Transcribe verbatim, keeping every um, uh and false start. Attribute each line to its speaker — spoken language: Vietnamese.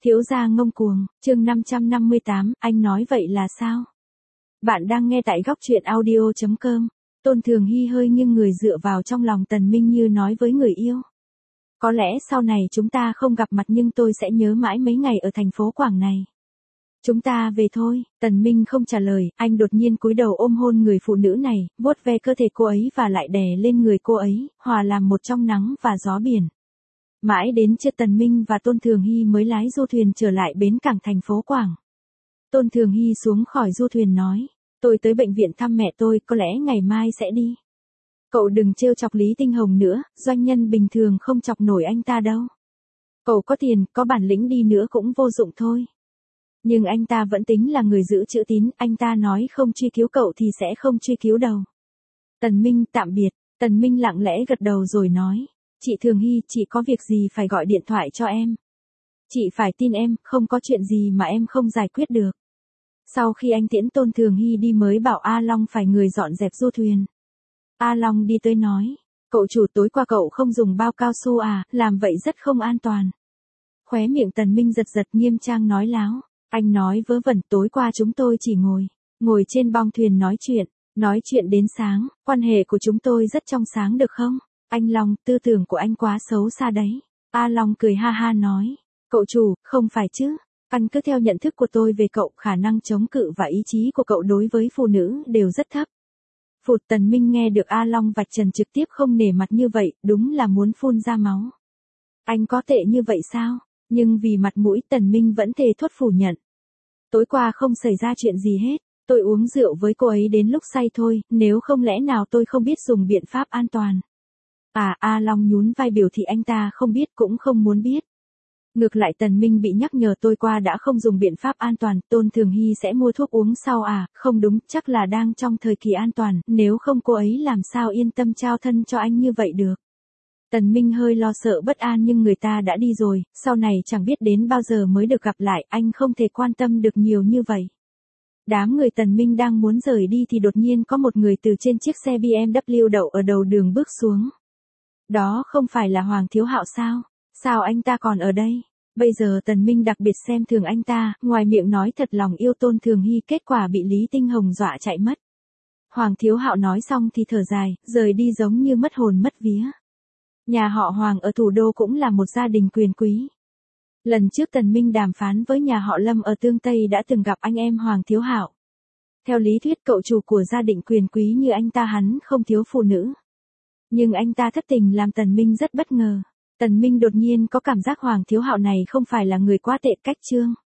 Speaker 1: Thiếu gia ngông cuồng, chương năm trăm năm mươi tám, anh nói vậy là sao? Bạn đang nghe tại góc truyện audio chấm com. Tôn Thường Hy hơi nghiêng người dựa vào trong lòng Tần Minh như nói với người yêu. Có lẽ sau này chúng ta không gặp mặt nhưng tôi sẽ nhớ mãi mấy ngày ở thành phố Quảng này. Chúng ta về thôi. Tần Minh không trả lời, anh đột nhiên cúi đầu ôm hôn người phụ nữ này, vuốt ve cơ thể cô ấy và lại đè lên người cô ấy, hòa làm một trong nắng và gió biển. Mãi đến trưa Tần Minh và Tôn Thường Hy mới lái du thuyền trở lại bến cảng thành phố Quảng. Tôn Thường Hy xuống khỏi du thuyền nói, tôi tới bệnh viện thăm mẹ tôi, có lẽ ngày mai sẽ đi. Cậu đừng trêu chọc Lý Tinh Hồng nữa, doanh nhân bình thường không chọc nổi anh ta đâu. Cậu có tiền, có bản lĩnh đi nữa cũng vô dụng thôi. Nhưng anh ta vẫn tính là người giữ chữ tín, anh ta nói không truy cứu cậu thì sẽ không truy cứu đâu. Tần Minh tạm biệt, Tần Minh lặng lẽ gật đầu rồi nói, chị Thường Hy, chị có việc gì phải gọi điện thoại cho em. Chị phải tin em, không có chuyện gì mà em không giải quyết được. Sau khi anh tiễn Tôn Thường Hy đi mới bảo A Long phải người dọn dẹp du thuyền. A Long đi tới nói, cậu chủ tối qua cậu không dùng bao cao su à, làm vậy rất không an toàn. Khóe miệng Tần Minh giật giật nghiêm trang nói láo, anh nói vớ vẩn, tối qua chúng tôi chỉ ngồi, ngồi trên bong thuyền nói chuyện, nói chuyện đến sáng, quan hệ của chúng tôi rất trong sáng được không? Anh Long, tư tưởng của anh quá xấu xa đấy. A Long cười ha ha nói, cậu chủ, không phải chứ, căn cứ theo nhận thức của tôi về cậu, khả năng chống cự và ý chí của cậu đối với phụ nữ đều rất thấp. Phụt. Tần Minh nghe được A Long vạch trần trực tiếp không nể mặt như vậy, đúng là muốn phun ra máu. Anh có tệ như vậy sao? Nhưng vì mặt mũi Tần Minh vẫn thề thốt phủ nhận. Tối qua không xảy ra chuyện gì hết, tôi uống rượu với cô ấy đến lúc say thôi, nếu không lẽ nào tôi không biết dùng biện pháp an toàn. À, A Long nhún vai biểu thị anh ta không biết cũng không muốn biết. Ngược lại Tần Minh bị nhắc nhở tôi qua đã không dùng biện pháp an toàn, Tôn Thường Hy sẽ mua thuốc uống sau à, không đúng, chắc là đang trong thời kỳ an toàn, nếu không cô ấy làm sao yên tâm trao thân cho anh như vậy được. Tần Minh hơi lo sợ bất an nhưng người ta đã đi rồi, sau này chẳng biết đến bao giờ mới được gặp lại, anh không thể quan tâm được nhiều như vậy. Đám người Tần Minh đang muốn rời đi thì đột nhiên có một người từ trên chiếc xe B M W đậu ở đầu đường bước xuống. Đó không phải là Hoàng Thiếu Hạo sao? Sao anh ta còn ở đây? Bây giờ Tần Minh đặc biệt xem thường anh ta, ngoài miệng nói thật lòng yêu Tôn Thường Hy, kết quả bị Lý Tinh Hồng dọa chạy mất. Hoàng Thiếu Hạo nói xong thì thở dài, rời đi giống như mất hồn mất vía. Nhà họ Hoàng ở thủ đô cũng là một gia đình quyền quý. Lần trước Tần Minh đàm phán với nhà họ Lâm ở Tương Tây đã từng gặp anh em Hoàng Thiếu Hạo. Theo lý thuyết cậu chủ của gia đình quyền quý như anh ta hắn không thiếu phụ nữ. Nhưng anh ta thất tình làm Tần Minh rất bất ngờ. Tần Minh đột nhiên có cảm giác Hoàng Thiếu Hạo này không phải là người quá tệ cách trương.